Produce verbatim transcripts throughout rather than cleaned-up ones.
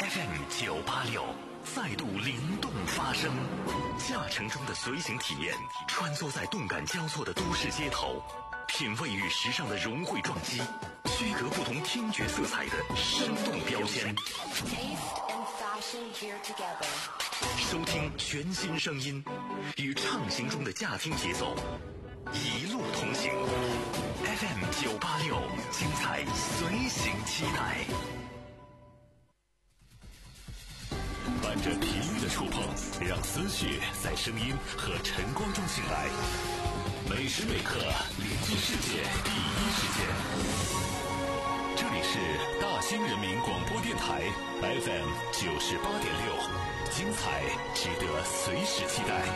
F M 九八六再度灵动发声，驾乘中的随行体验，穿梭在动感交错的都市街头，品味与时尚的融汇撞击，区隔不同听觉色彩的生动标签。收听全新声音，与畅行中的驾听节奏，一路同行。F M 九八六，精彩随行期待。伴着频率的触碰，让思绪在声音和晨光中醒来。每时每刻，连接世界第一时间。这里是大兴人民广播电台 F M 九十八点六，精彩值得随时期待。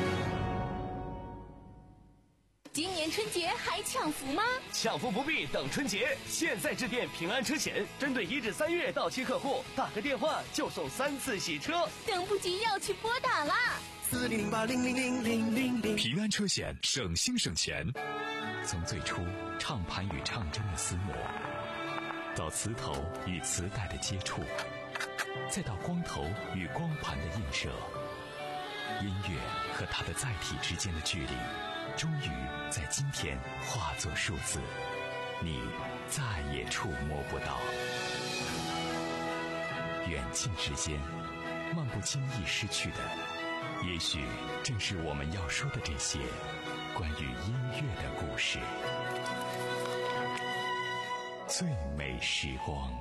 今年春节还抢福吗？ 抢福不必等春节，现在致电平安车险，针对一至三月到期客户，打个电话就送三次洗车。 等不及要去拨打啦！ 四零零八零零零零零零。 平安车险，省心省钱。 从最初唱盘与唱针的厮磨，到磁头与磁带的接触，再到光头与光盘的映射，音乐和它的载体之间的距离，终于在今天化作数字，你再也触摸不到。远近之间，漫不经意失去的，也许正是我们要说的这些关于音乐的故事。最美时光。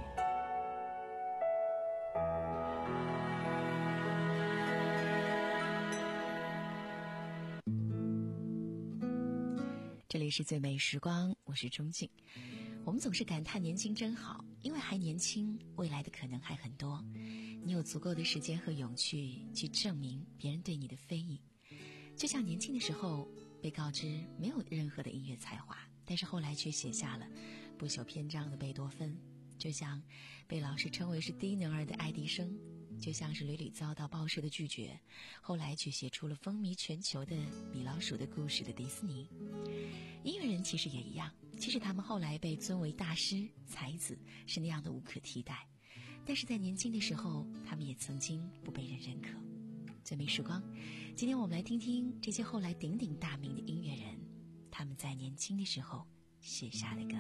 这里是最美时光，我是钟静。我们总是感叹年轻真好，因为还年轻，未来的可能还很多。你有足够的时间和勇气去证明别人对你的非议。就像年轻的时候被告知没有任何的音乐才华，但是后来却写下了不朽篇章的贝多芬，就像被老师称为是低能儿的爱迪生，就像是屡屡遭到报社的拒绝，后来却写出了风靡全球的米老鼠的故事的迪士尼。音乐人其实也一样，其实他们后来被尊为大师才子，是那样的无可替代，但是在年轻的时候他们也曾经不被人认可。最美时光，今天我们来听听这些后来鼎鼎大名的音乐人，他们在年轻的时候写下的歌。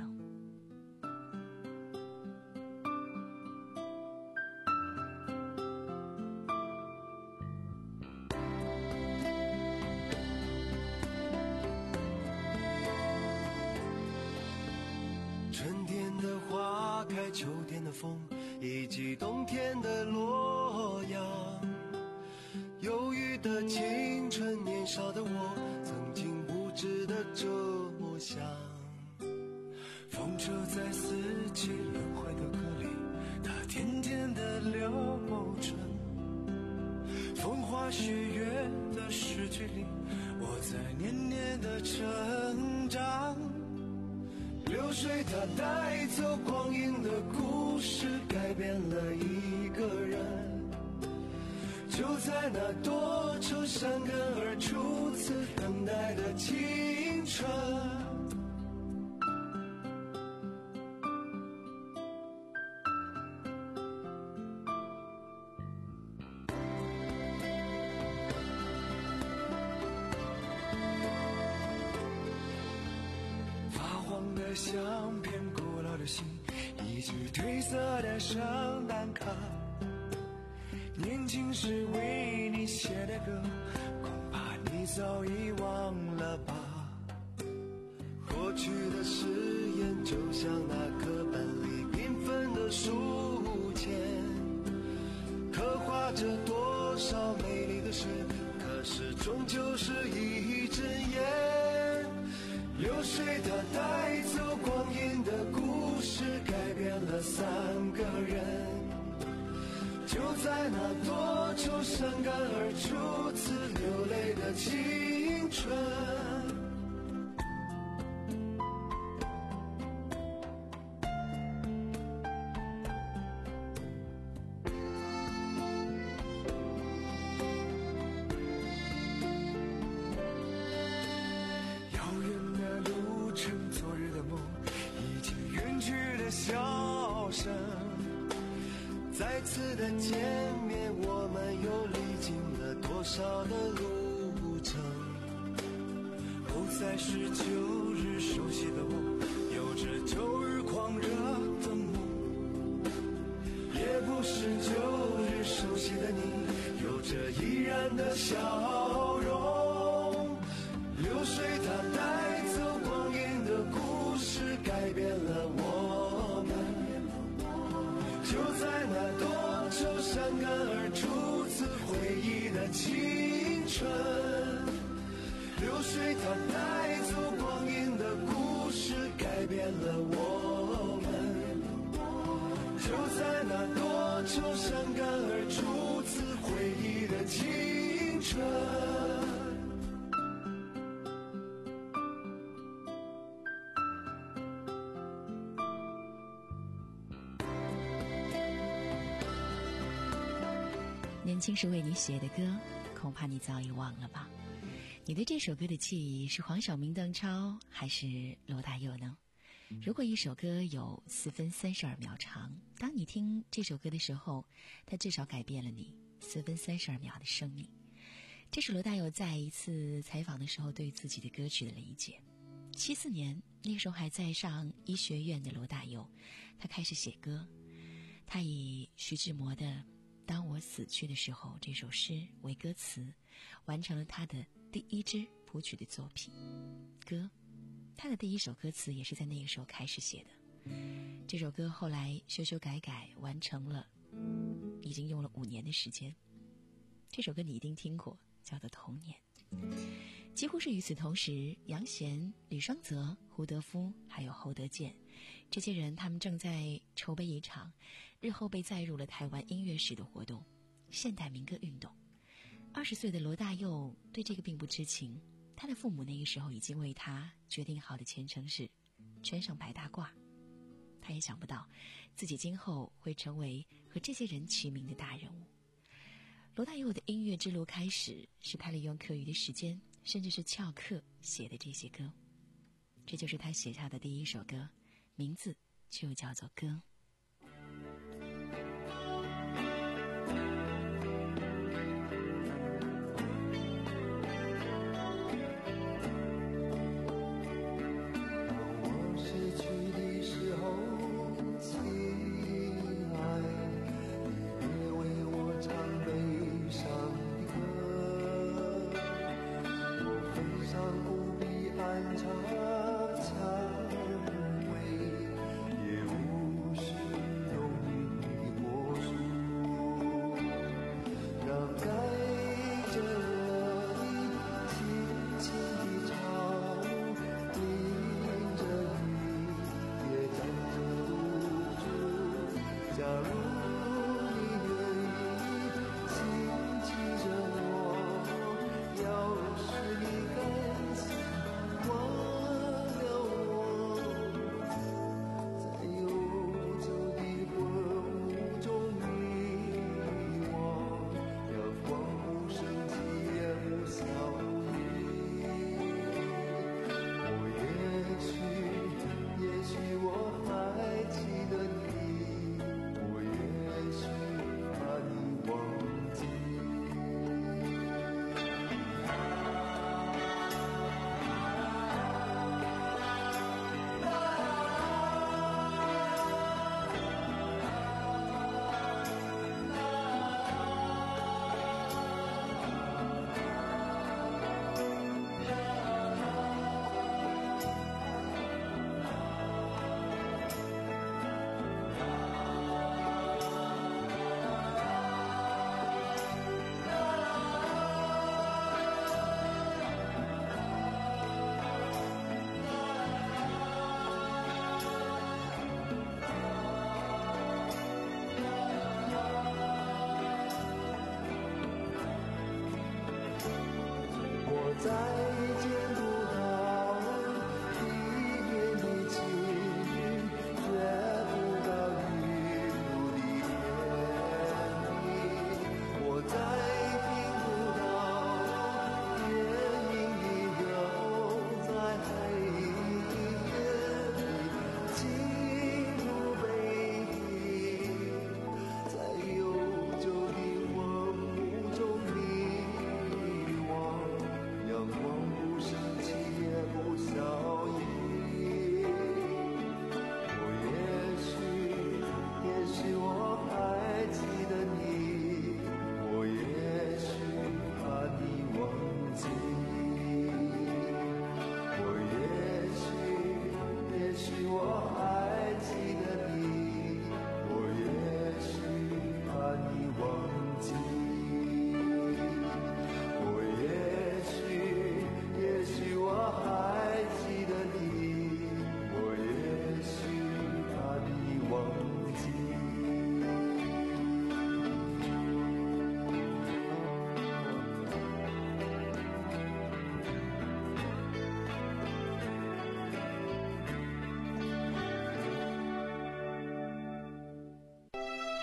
开秋天的风，以及冬天的洛阳。忧郁的青春，年少的我，曾经无知的这么想。风车在四季轮回的歌里，它甜甜的流转。风花雪月的诗句里，我在年年的成长。流水它带走光阴的故事，改变了一个人。就在那多愁善感而初次等待的青春。相片，古老的信，一句褪色的圣诞卡。年轻时为你写的歌，恐怕你早已忘了吧。过去的誓言，就像那课本里缤纷的书签，刻画着多少美丽的诗，可是终究是一支烟。流水它带走光阴的故事，改变了三个人。就在那多愁善感而初次流泪的青春。笑声再次的见面，我们又历经了多少的路程？不再是旧日熟悉的我，有着旧日狂热的梦，也不是旧日熟悉的你，有着依然的笑容。流水它带走光阴的故事，改变了我们。就在那多愁善感而初次回忆的青春，流水它带走光阴的故事，改变了我们。就在那多愁善感而初次回忆的青春。 年轻时为你写的歌，恐怕你早已忘了吧。你对这首歌的记忆是黄晓明、邓超还是罗大佑呢？如果一首歌有四分三十二秒长，当你听这首歌的时候，它至少改变了你四分三十二秒的生命。这是罗大佑在一次采访的时候对自己的歌曲的理解。七四年，那时候还在上医学院的罗大佑，他开始写歌。他以徐志摩的《当我死去的时候》这首诗为歌词，完成了他的第一支谱曲的作品歌。他的第一首歌词也是在那个时候开始写的。这首歌后来修修改改完成了，已经用了五年的时间。这首歌你一定听过，叫做《童年》。几乎是与此同时，杨贤、李双泽、胡德夫还有侯德健这些人，他们正在筹备一场日后被载入了台湾音乐史的活动——现代民歌运动。二十岁的罗大佑对这个并不知情，他的父母那个时候已经为他决定好的前程是圈上白大褂。他也想不到自己今后会成为和这些人齐名的大人物。罗大佑的音乐之路开始是他利用课余的时间，甚至是翘课写的这些歌。这就是他写下的第一首歌，名字就叫做《歌》。 在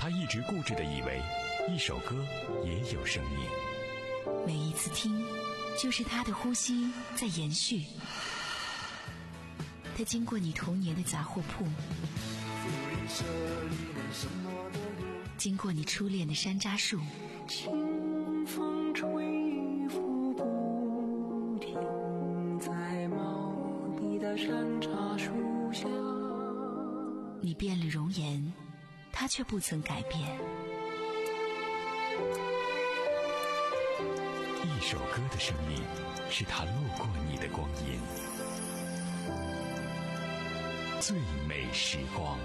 他一直固执地以为一首歌也有生命， 每一次听就是他的呼吸在延续。他经过你童年的杂货铺，经过你初恋的山楂树， 清风吹拂不停，在茂密的山楂树下。 你变了容颜，他却不曾改变。 一首歌的生命，是他路过你的光阴。最美时光。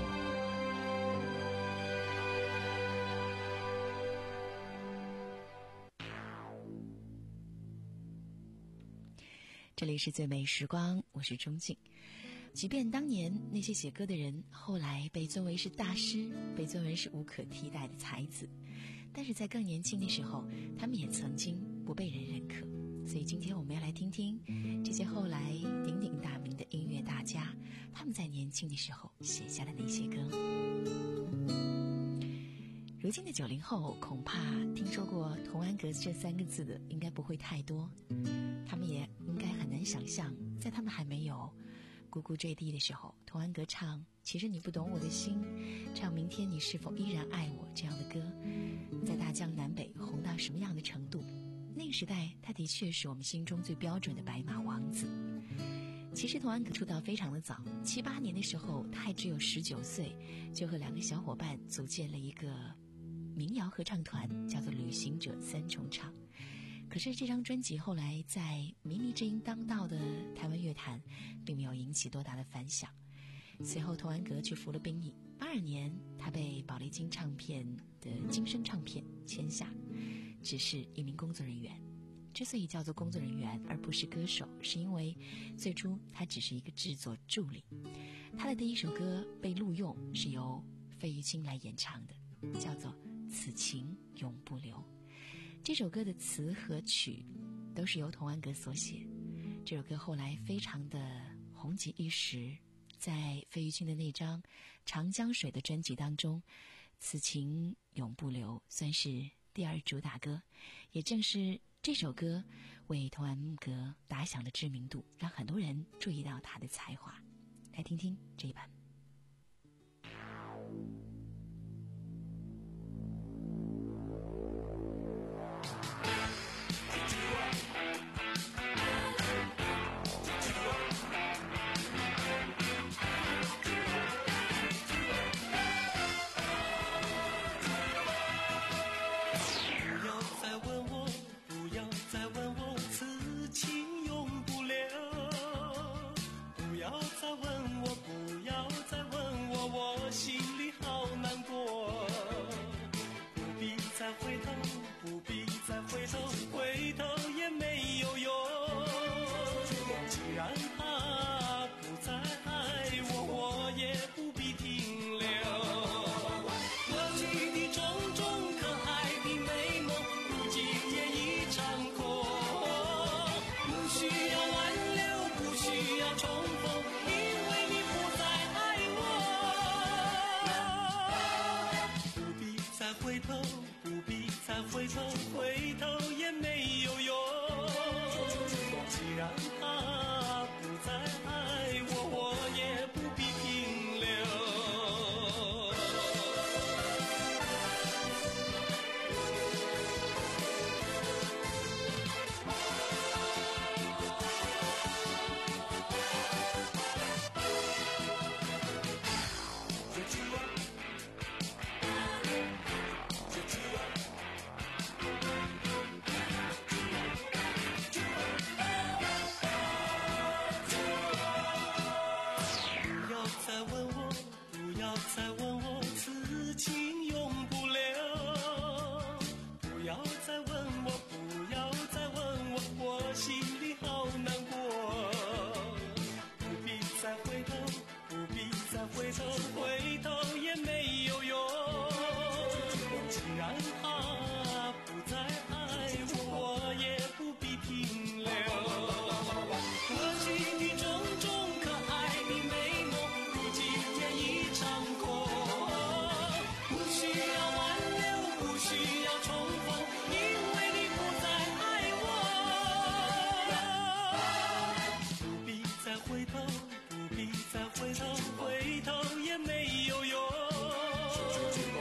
这里是最美时光，我是钟静。即便当年那些写歌的人后来被尊为是大师，被尊为是无可替代的才子，但是在更年轻的时候，他们也曾经不被人认可。所以今天我们要来听听这些后来鼎鼎大名的音乐大家，他们在年轻的时候写下的那些歌。如今的九零后恐怕听说过童安格这三个字的应该不会太多，他们也应该很难想象，在他们还没有呱呱坠地的时候，童安格唱其实你不懂我的心，唱明天你是否依然爱我这样的歌，在大江南北红到什么样的程度。那个时代他的确是我们心中最标准的白马王子。其实童安格出道非常的早，七八年的时候他还只有十九岁，就和两个小伙伴组建了一个民谣合唱团，叫做旅行者三重唱。可是这张专辑后来在靡靡之音当道的台湾乐坛并没有引起多大的反响。随后童安格去服了兵役，八二年他被宝丽金唱片的金声唱片签下，只是一名工作人员。之所以叫做工作人员而不是歌手，是因为最初他只是一个制作助理。他的第一首歌被录用是由费玉清来演唱的，叫做此情永不留。这首歌的词和曲都是由童安格所写，这首歌后来非常的红极一时，在费玉清的那张长江水的专辑当中，此情永不留算是第二主打歌。也正是这首歌为童安格打响了知名度，让很多人注意到他的才华。来听听这一版。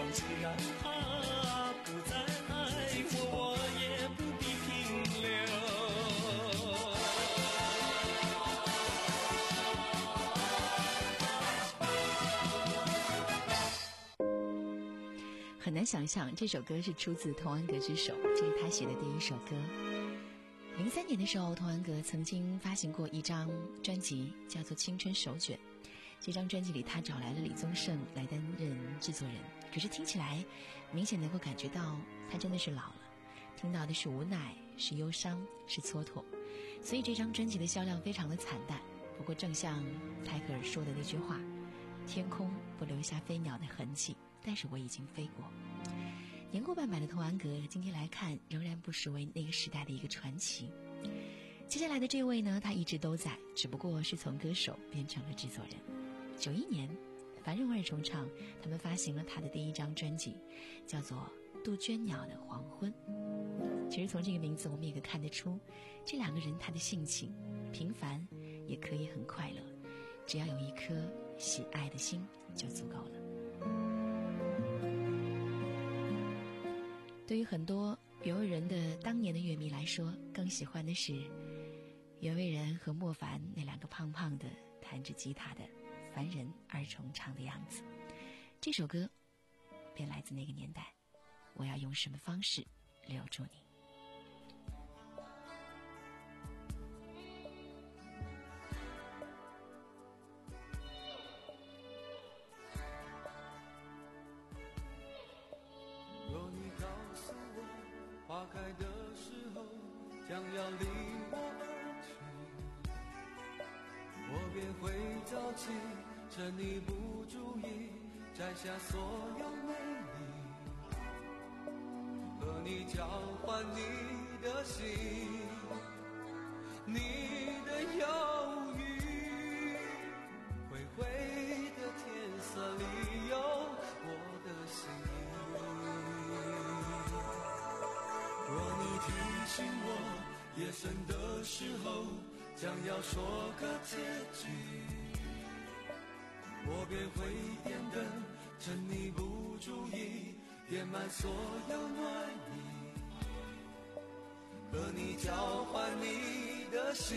既然他不再爱我，我也不必停留。 很难想象这首歌是出自童安格之手，这是他写的第一首歌。零三年的时候，童安格曾经发行过一张专辑，叫做《青春手卷》。这张专辑里，他找来了李宗盛来担任制作人，可是听起来明显能够感觉到他真的是老了，听到的是无奈，是忧伤，是蹉跎，所以这张专辑的销量非常的惨淡。不过正像泰戈尔说的那句话，天空不留下飞鸟的痕迹，但是我已经飞过。年过半百的童安格今天来看，仍然不失为那个时代的一个传奇。接下来的这位呢，他一直都在，只不过是从歌手变成了制作人。九一年，繁荣二重唱他们发行了他的第一张专辑，叫做《杜鹃鸟的黄昏》。其实从这个名字我们也可以看得出，这两个人他的性情平凡也可以很快乐，只要有一颗喜爱的心就足够了。对于很多袁惟仁的当年的乐迷来说，更喜欢的是袁惟仁和莫凡那两个胖胖的弹着吉他的凡人二重唱的样子。这首歌便来自那个年代，我要用什么方式留住你。 花开的时候将要离我而去，我便会早起，趁你不注意摘下所有美丽，和你交换你的心，你的忧郁，灰灰的天色里有我的心意。若你提醒我夜深的时候将要说个结局，我便会点灯，趁你不注意点满所有暖意，和你交换你的心，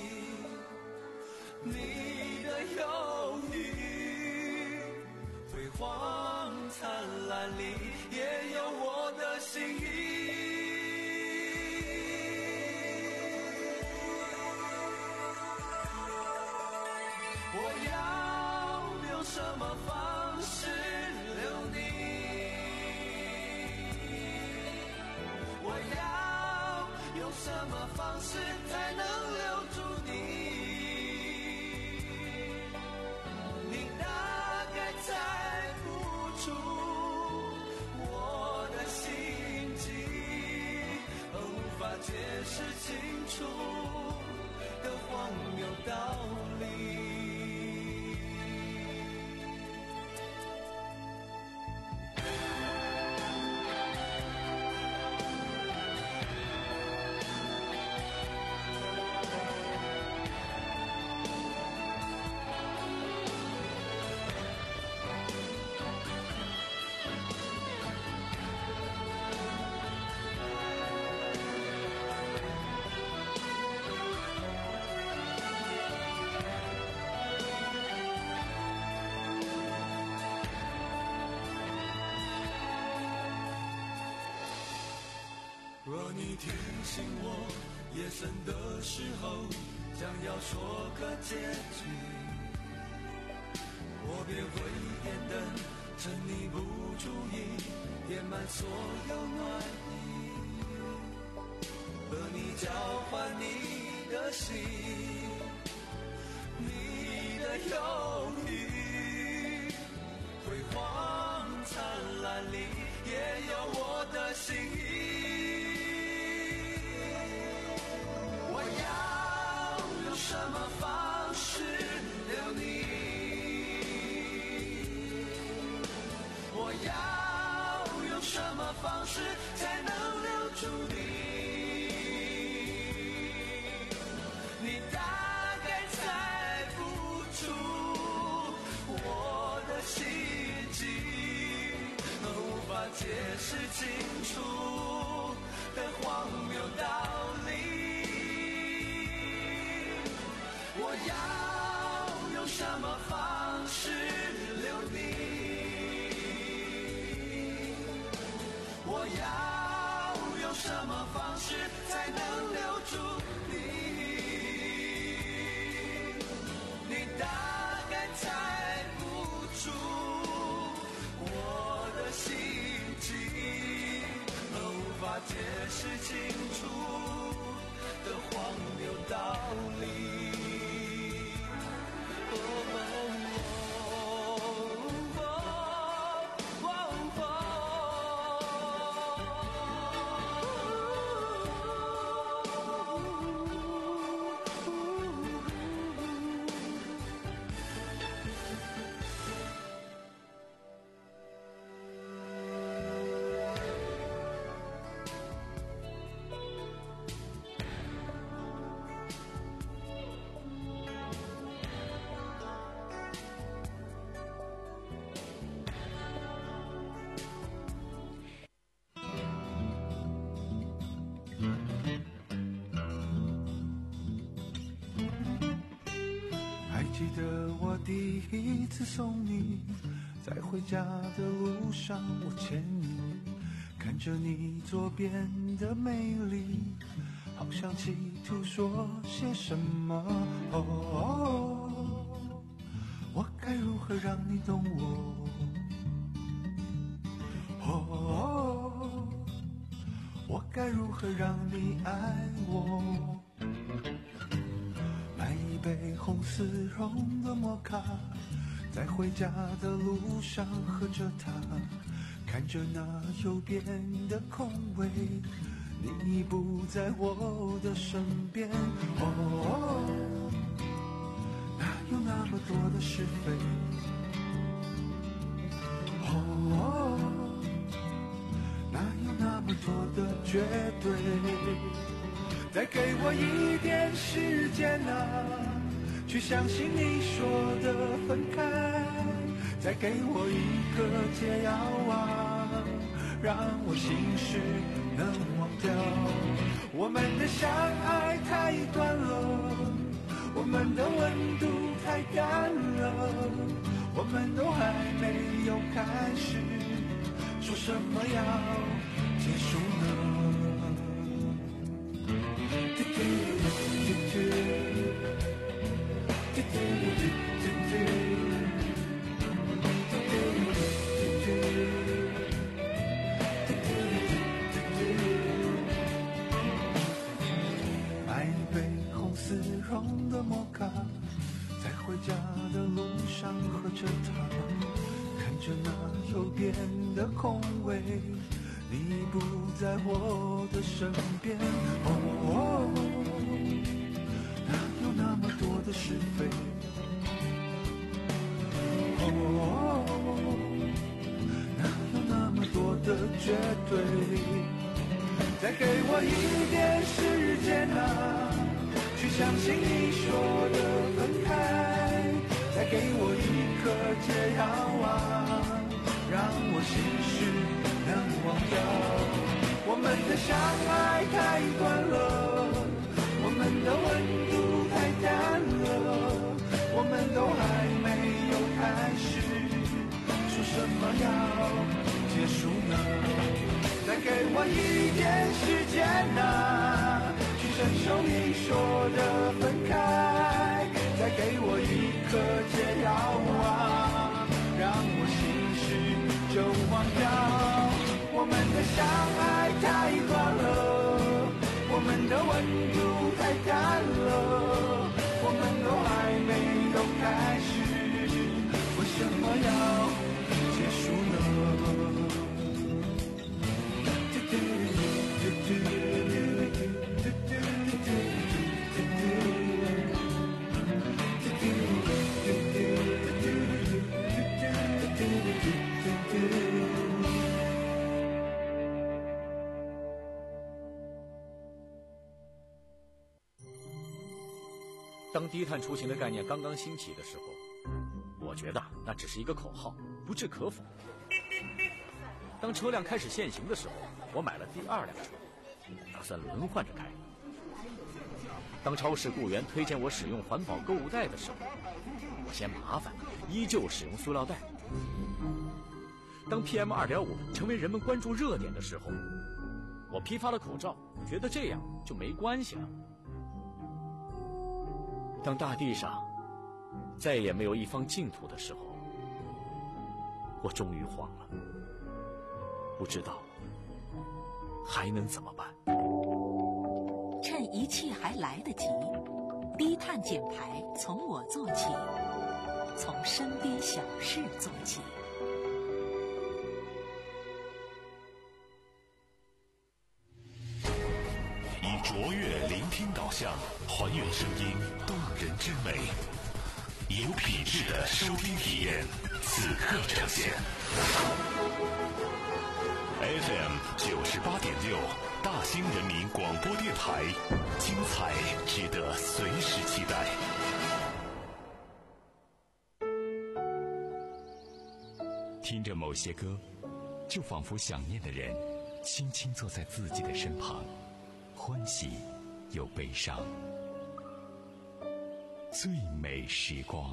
你的忧郁，辉煌灿烂里也有我的心意。我要用什么方式留你？我要用什么方式才能留住你？你大概猜不出我的心迹，无法解释清楚的荒谬道理。若你提醒我夜深的时候将要说个结局，我便会点灯，趁你不注意点满所有暖意，和你交换你的心，你的忧郁，辉煌灿烂里也有我的心意。我要用什么方式留你？我要用什么方式才能留住你？你大概猜不出我的心迹， 解释清楚的荒谬道理。我要用什么方式留你？我要用什么方式才能留住你？你大概猜不出我的心情，和无法解释清楚的荒谬道理。哦哦哦哦记得我第一次送你，在回家的路上我牵你，看着你左边的美丽，好想企图说些什么。哦哦，我该如何让你懂我？哦，我该如何让你爱我？买一杯红丝绒的摩卡，在回家的路上喝着它，看着那右边的空位，你已不在我的身边。哦，哪有那么多的是非？哦，哪有那么多的绝对？再给我一点时间啊，去相信你说的分开。再给我一个解药啊，让我心事能忘掉。我们的相爱太短了，我们的温度太干了，我们都还没有开始，说什么要结束呢？买一杯红丝绒的摩卡，在回家的路上喝着它，看着那右边的空位，你不在我的身边。哦，哪有那么多的是非？哦，哪有那么多的绝对？再给我一点时间啊，去相信你说的分开。再给我一颗解药啊，让我心事能忘掉。我们的相爱太短了，我们的温度太淡了，我们都还没有开始，说什么要结束呢？再给我一点时间啊，去承受你说的分开。再给我一颗解药啊，让我心事就忘掉。我们的相爱太短了，我们的温度太淡了，我们都还没有开始，为什么要结束呢？ 当低碳出行的概念刚刚兴起的时候，我觉得那只是一个口号，不置可否。 当车辆开始限行的时候，我买了第二辆车，打算轮换着开。当超市雇员推荐我使用环保购物袋的时候，我嫌麻烦，依旧使用塑料袋。当 P M 二点五 成为人们关注热点的时候，我批发了口罩，觉得这样就没关系了。当大地上再也没有一方净土的时候，我终于慌了，不知道还能怎么办。 趁一切还来得及，低碳减排从我做起，从身边小事做起。 以卓越聆听导向，还原声音动人之美，有品质的收听体验，此刻呈现。F M 九十八点六，大兴人民广播电台，精彩值得随时期待。 听着某些歌，就仿佛想念的人轻轻坐在自己的身旁，欢喜又悲伤。最美时光。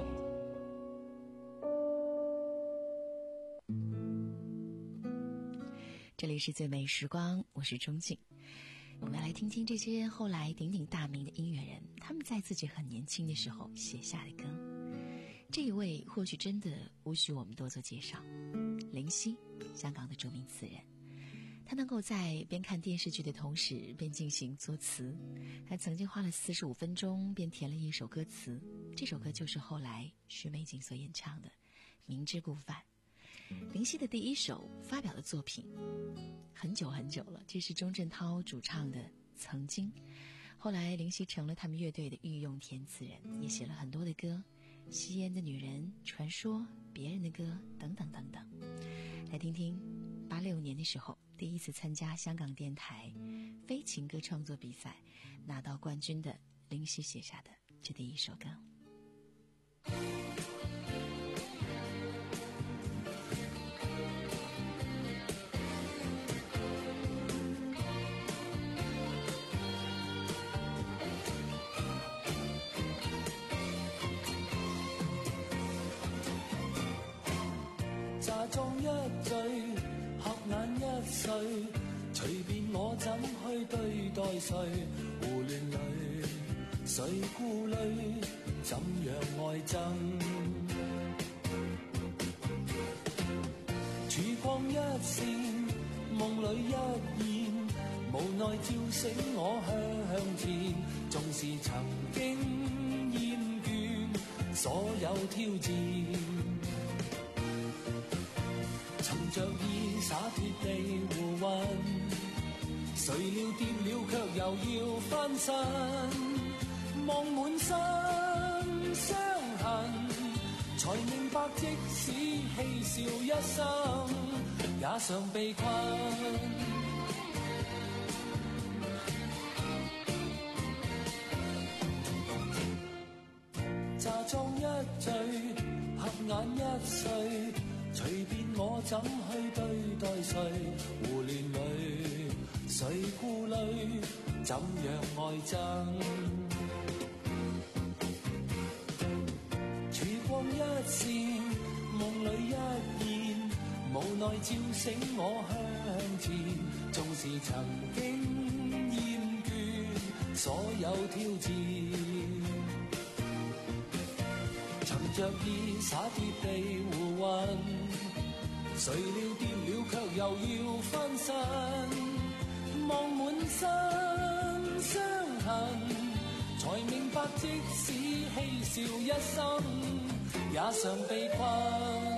这里是最美时光，我是钟静。我们来听听这些后来鼎鼎大名的音乐人，他们在自己很年轻的时候写下的歌。这一位或许真的无需我们多做介绍，林夕，香港的著名词人。他能够在边看电视剧的同时边进行作词，他曾经花了四十五分钟便填了一首歌词，这首歌就是后来徐美静所演唱的《明知故犯》。林夕的第一首发表的作品很久很久了，这是钟镇涛主唱的《曾经》。后来林夕成了他们乐队的御用填词人，也写了很多的歌，吸烟的女人、传说、别人的歌等等等等。来听听八六年的时候第一次参加香港电台非情歌创作比赛拿到冠军的林夕写下的这第一首歌。 假裝一醉，合眼一睡，隨便我怎去對待誰？胡亂裏，誰顧慮，怎樣愛憎？曙光一閃，夢裏一現，無奈照醒我向前，縱是曾經厭倦所有挑戰。尋着意灑脱地胡混，誰料跌了卻又要翻身，望滿身傷痕，才明白即使嬉笑一生，也常被困。假裝一醉，合眼一睡，隨便我怎去對待誰？胡亂裏，誰顧慮，怎樣愛憎？曙光一閃，夢裏一現，無奈照醒我向前，縱是曾經厭倦所有挑戰。尋着意灑脱地胡混，誰料跌了卻又要翻身，望滿身傷痕，才明白即使嬉笑一生，也常被困。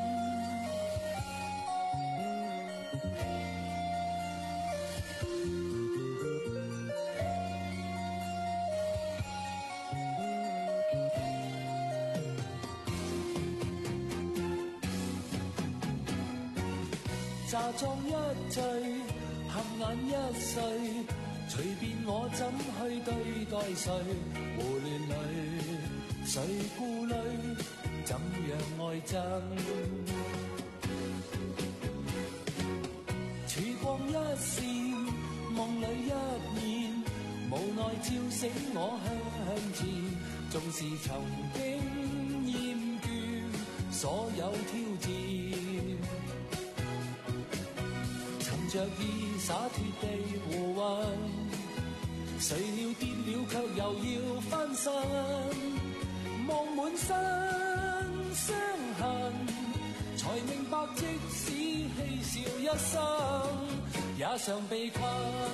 假裝一醉，合眼一睡，隨便我怎去對待誰？胡亂裏，誰顧慮，怎樣愛憎？ 照醒我向前，纵是曾經厭倦所有挑戰，尋着意灑脱地胡混，誰料跌了卻又要翻身，望滿身傷痕，才明白即使嬉笑一生，也常被困。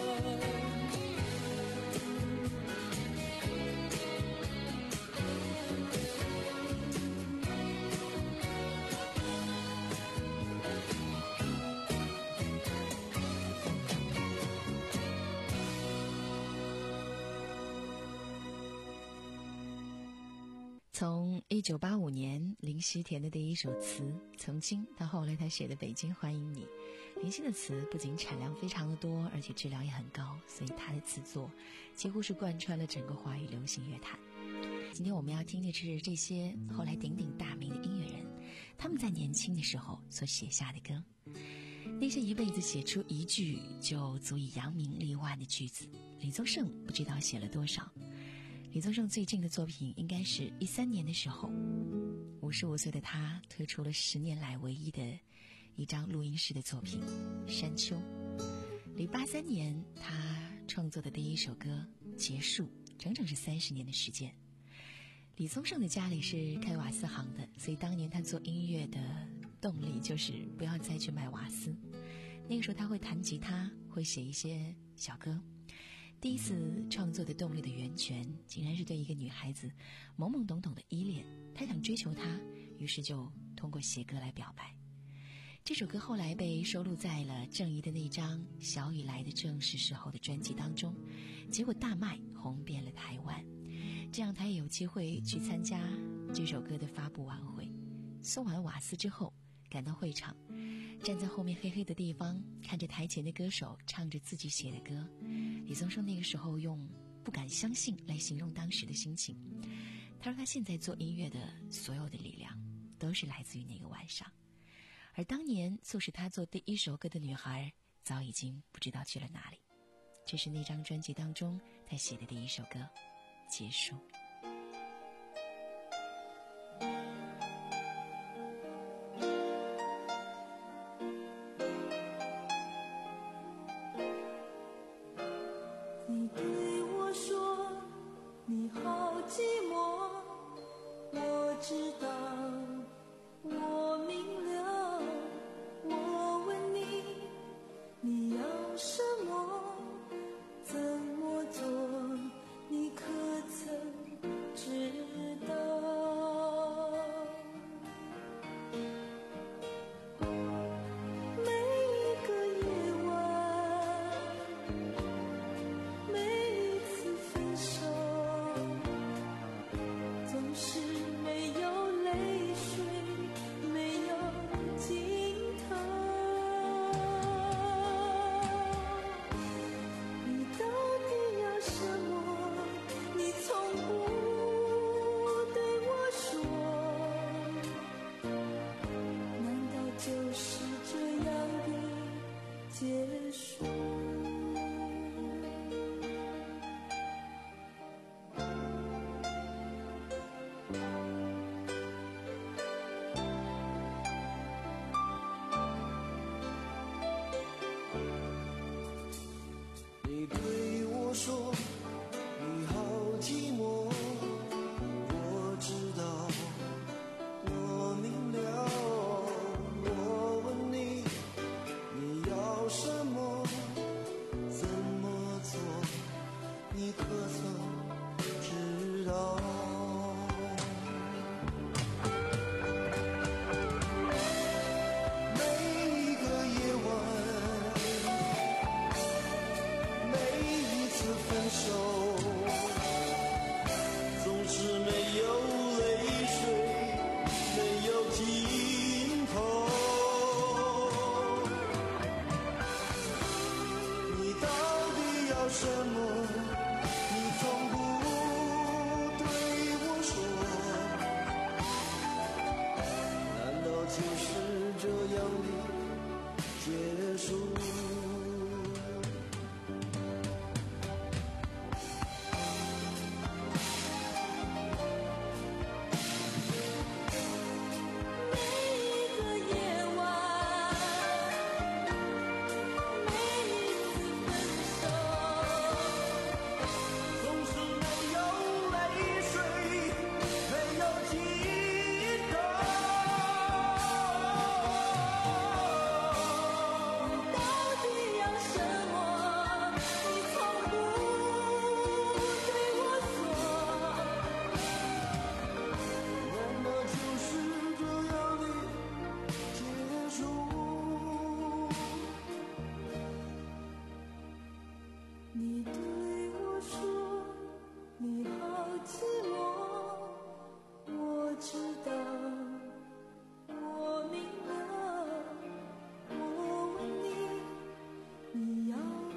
从一九八五年林夕填的第一首词《曾经》到后来他写的《北京欢迎你》，林夕的词不仅产量非常的多，而且质量也很高，所以他的词作几乎是贯穿了整个华语流行乐坛。今天我们要听的是这些后来鼎鼎大名的音乐人，他们在年轻的时候所写下的歌，那些一辈子写出一句就足以扬名立万的句子，李宗盛不知道写了多少。李宗盛最近的作品应该是一三年的时候，五十五岁的他推出了十年来唯一的一张录音室的作品《山丘》。离八三年他创作的第一首歌《结束》，整整是三十年的时间。李宗盛的家里是开瓦斯行的，所以当年他做音乐的动力就是不要再去买瓦斯。那个时候他会弹吉他，会写一些小歌。第一次创作的动力的源泉，竟然是对一个女孩子懵懵懂懂的依恋，他想追求她，于是就通过写歌来表白。这首歌后来被收录在了郑怡的那张《小雨来的正是时候》的专辑当中，结果大卖，红遍了台湾，这样他也有机会去参加这首歌的发布晚会。送完瓦斯之后，赶到会场，站在后面黑黑的地方，看着台前的歌手唱着自己写的歌。李宗盛那个时候用不敢相信来形容当时的心情。他说他现在做音乐的所有的力量都是来自于那个晚上，而当年促使他做第一首歌的女孩早已经不知道去了哪里。这是那张专辑当中他写的第一首歌《结束》。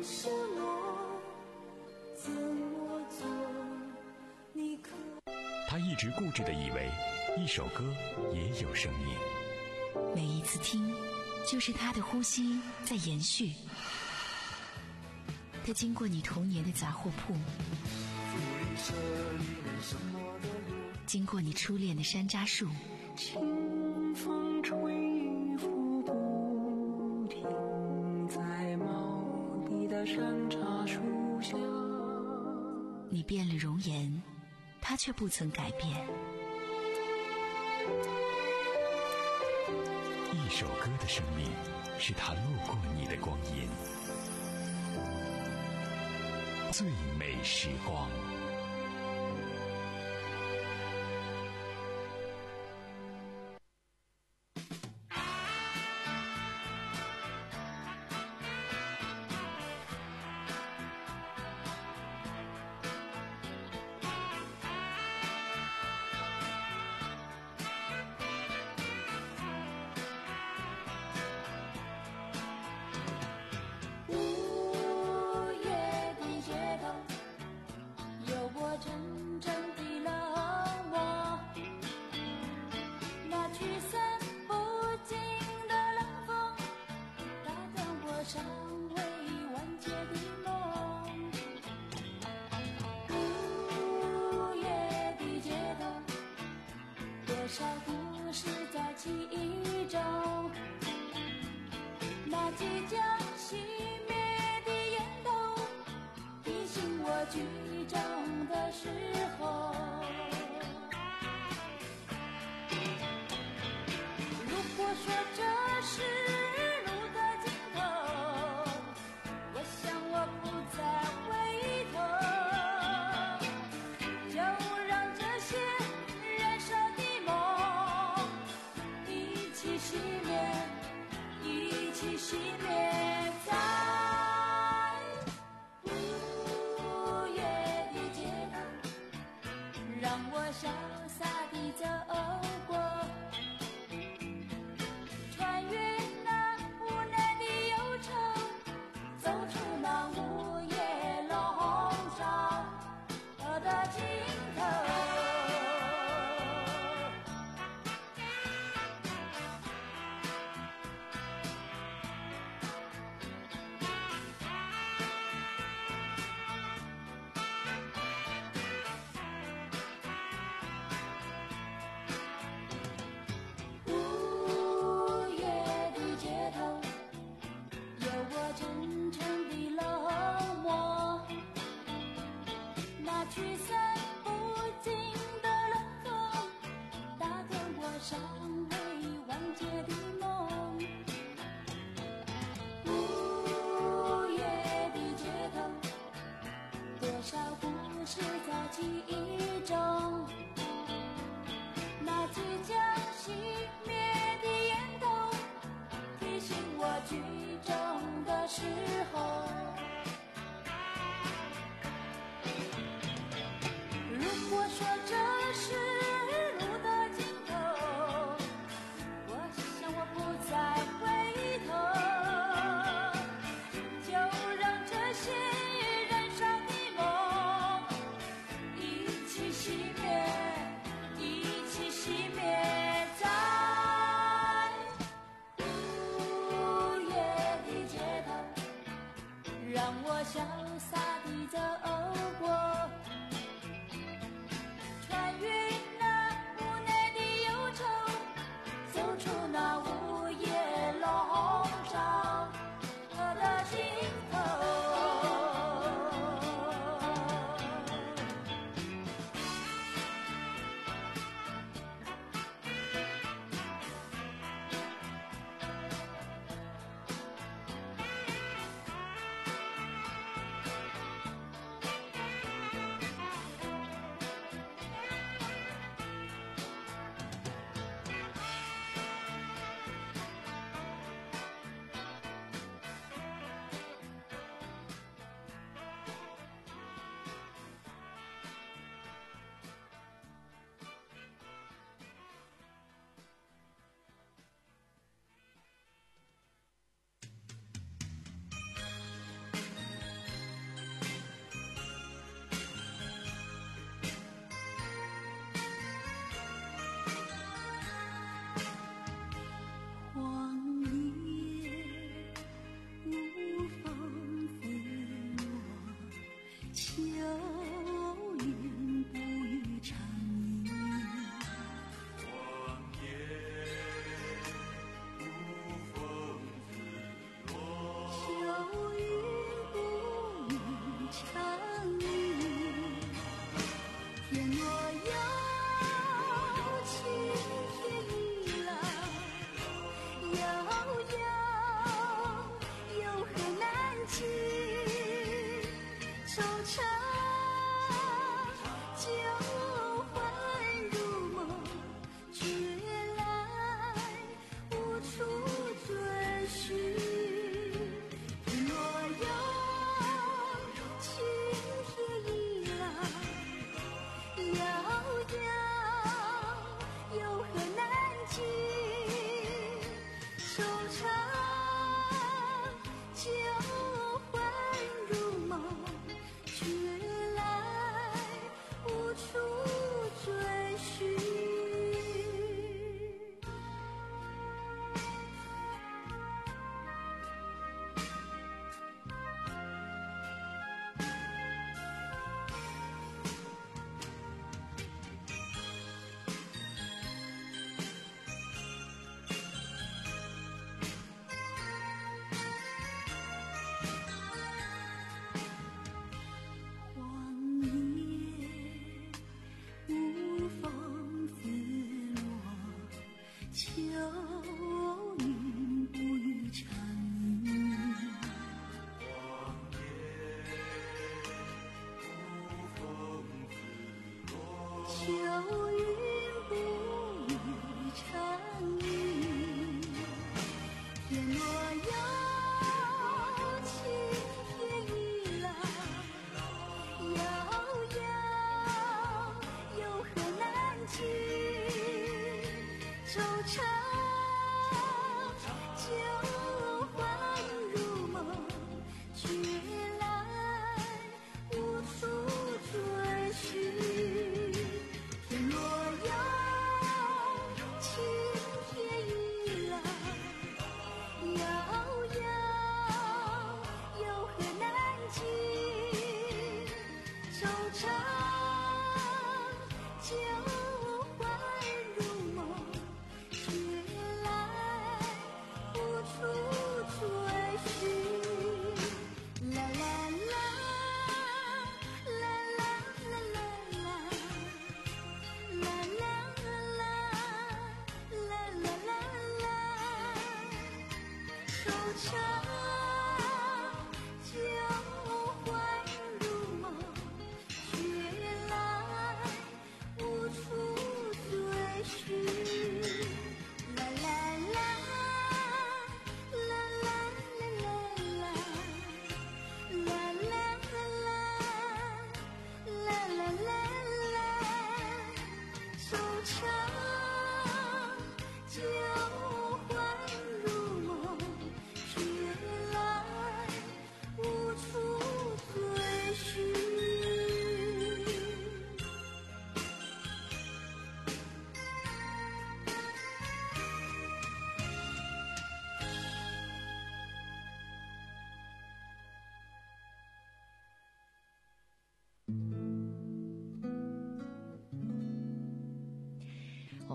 是我，怎么做？你可他一直固执地以为一首歌也有生命， 每一次听就是他的呼吸在延续。他经过你童年的杂货铺，经过你初恋的山楂树， 清风吹雨拂不停，在茂密的山茶树下。 你变了容颜，他却不曾改变。 一首歌的生命是他路过你的光阴，最美时光。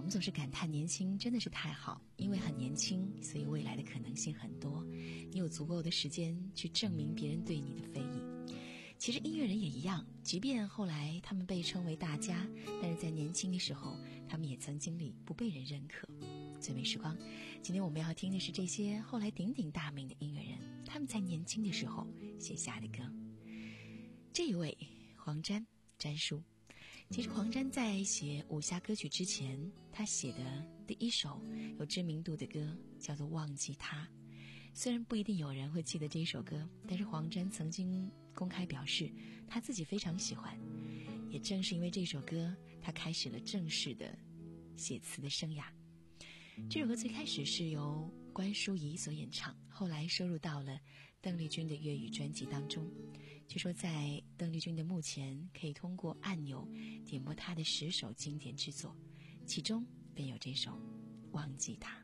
们总是感叹年轻真的是太好，因为很年轻，所以未来的可能性很多，你有足够的时间去证明别人对你的非议。其实音乐人也一样，即便后来他们被称为大家，但是在年轻的时候，他们也曾经历不被人认可。最美时光，今天我们要听的是这些后来鼎鼎大名的音乐人，他们在年轻的时候写下的歌。这一位黄沾，沾叔。其实黄沾在写武侠歌曲之前，他写的第一首有知名度的歌叫做《忘记他》。虽然不一定有人会记得这一首歌，但是黄沾曾经公开表示他自己非常喜欢。也正是因为这首歌，他开始了正式的写词的生涯。这首歌最开始是由关淑怡所演唱，后来收录到了邓丽君的粤语专辑当中。据说在邓丽君的墓前，可以通过按钮点播她的十首经典之作，其中便有这首《忘记他》。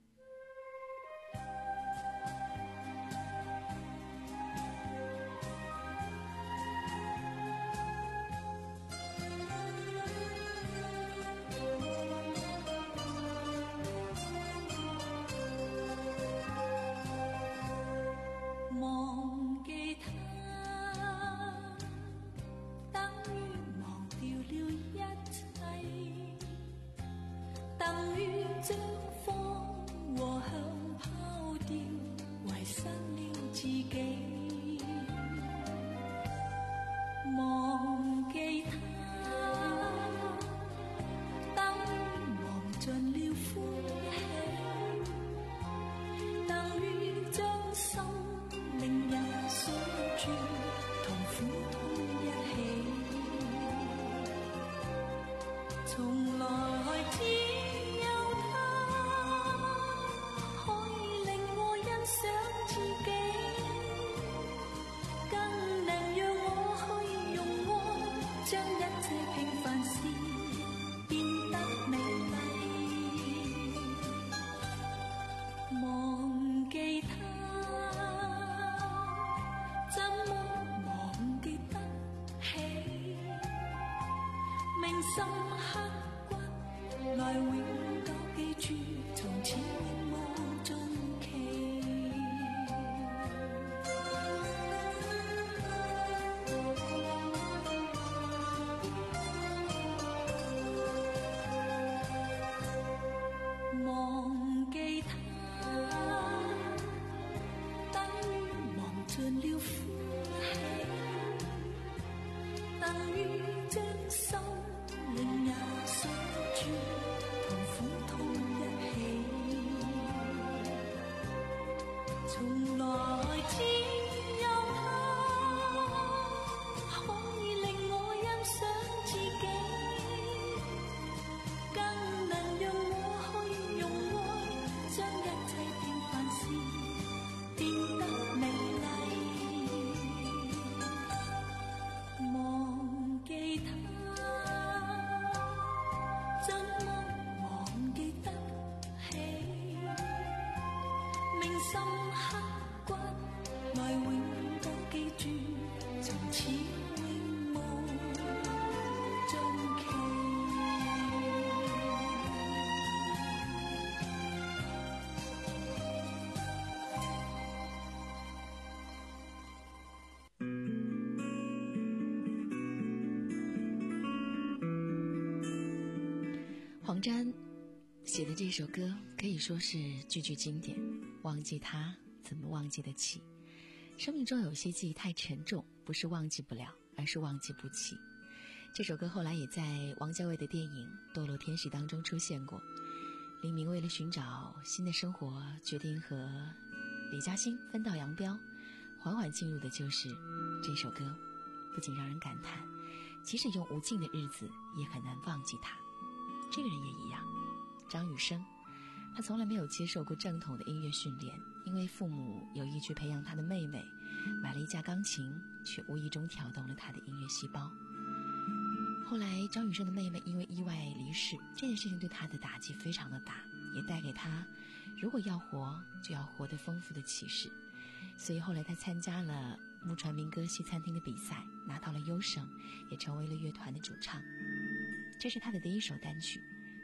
黄沾写的这首歌可以说是句句经典，忘记他怎么忘记得起。生命中有些记忆太沉重，不是忘记不了，而是忘记不起。这首歌后来也在王家卫的电影《堕落天使》当中出现过。黎明为了寻找新的生活，决定和李嘉欣分道扬镳，缓缓进入的就是这首歌。不仅让人感叹，即使用无尽的日子也很难忘记他。这个人也一样，张雨生，他从来没有接受过正统的音乐训练，因为父母有意去培养他的妹妹，买了一架钢琴，却无意中挑动了他的音乐细胞。后来张雨生的妹妹因为意外离世，这件事情对他的打击非常的大，也带给他如果要活就要活得丰富的启示。所以后来他参加了木船民歌西餐厅的比赛，拿到了优胜，也成为了乐团的主唱。这是他的第一首单曲《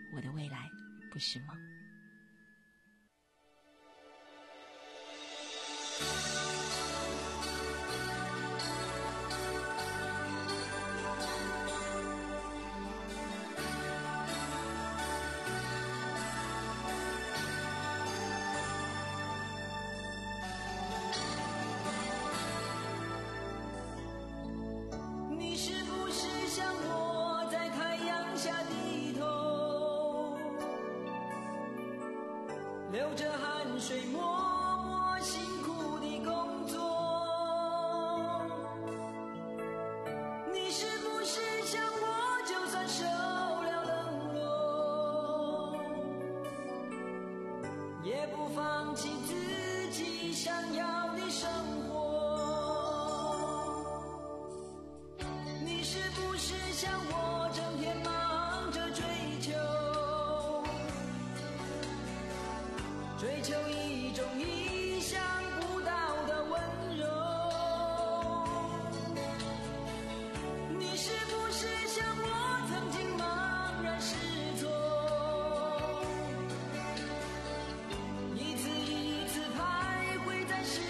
我的未来，不是吗？ 流着汗水默默辛苦的工作，你是不是像我就算受了冷落，也不放弃自己想要的生活？你是不是像我整天忙着追求追求一种意想不到的温柔？你是不是像我曾经茫然失措，一次一次徘徊在失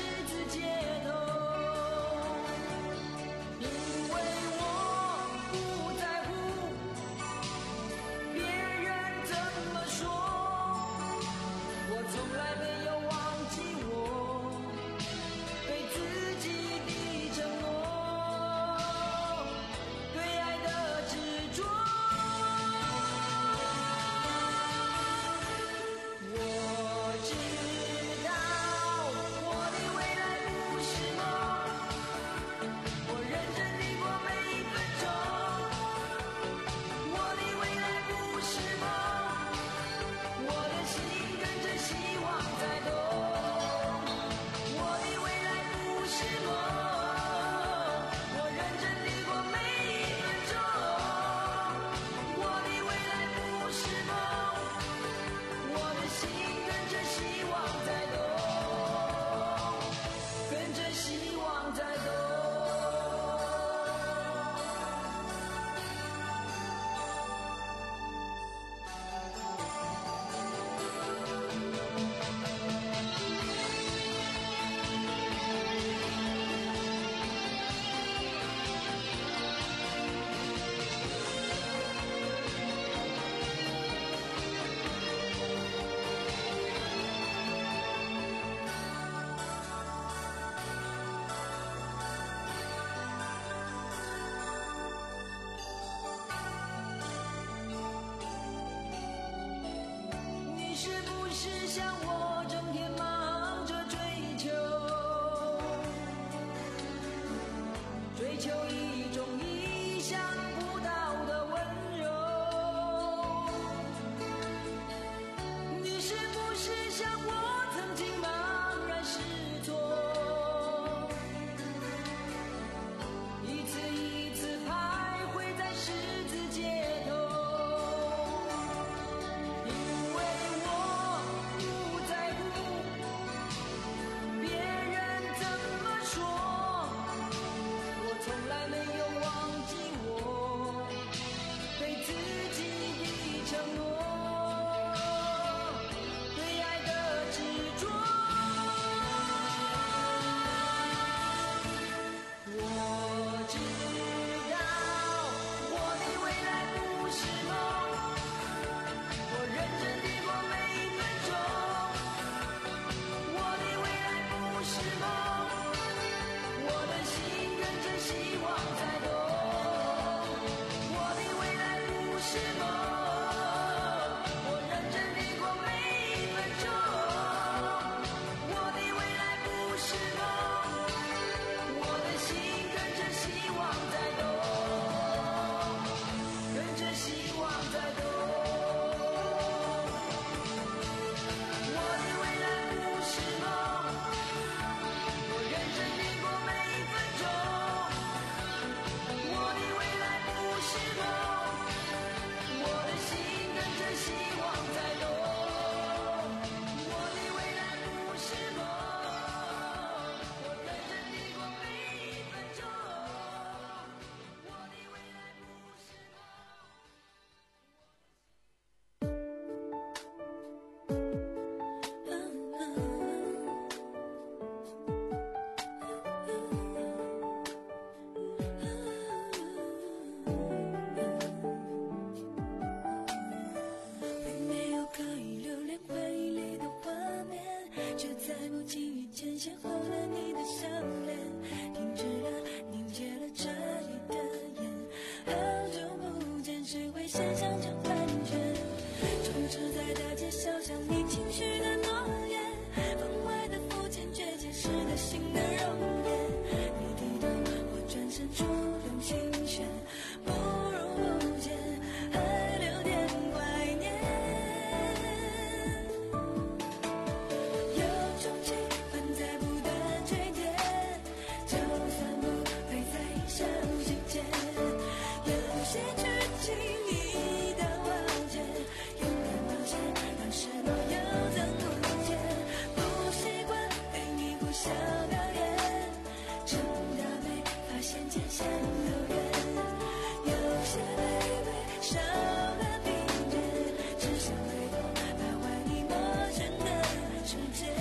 现渐渐走远，有些卑微少了凭借，只想回头徘徊你陌生的世界。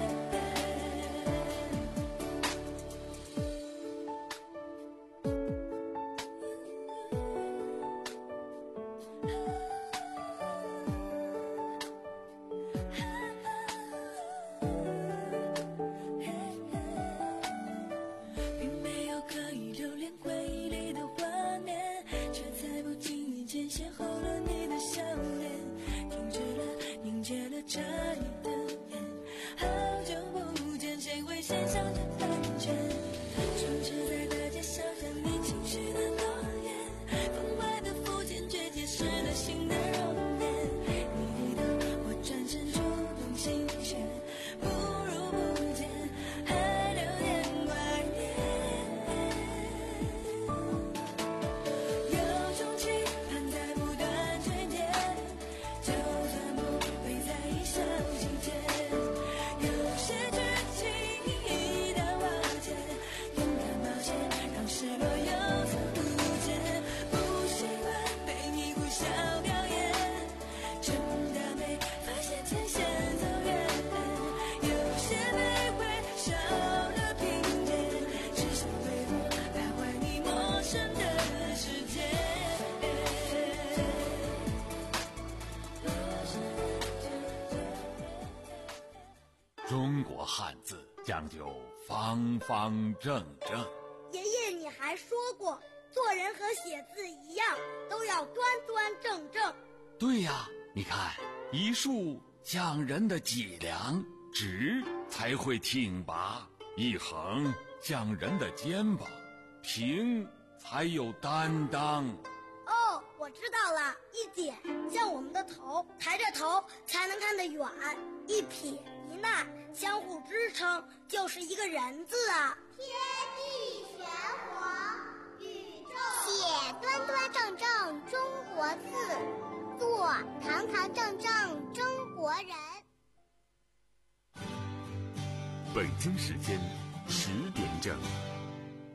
并没有刻意留恋回忆里的画面，却在不经意间邂逅了你的笑脸，停止了凝结了诧异的眼，好久不见，谁会先想着安全？充斥在大街小巷你情绪的诺言，分外的肤浅却揭示了心的容颜。你一头我转身触动心弦，不如不见，还留点怀念。有种期盼在不断堆叠，就算不会在意小细节，有些剧情一旦瓦解，勇敢冒险，让失落有所不见。不习惯被你苦笑表演，真的没发现前线走远，有些卑微少了凭借，只想回头徘徊你陌生的世界。 中国汉字讲究方方正正。 爷爷，你还说过，做人和写字一样，都要端端正正。 对呀，你看，一竖讲人的脊梁，直才会挺拔；一横讲人的肩膀，平才有担当。 哦，我知道了，一点像我们的头，抬着头才能看得远；一撇一捺相互支撑，就是一个人字啊。 天地玄黄，宇宙写端端正正中国字，做堂堂正正中国人。 北京时间十点整。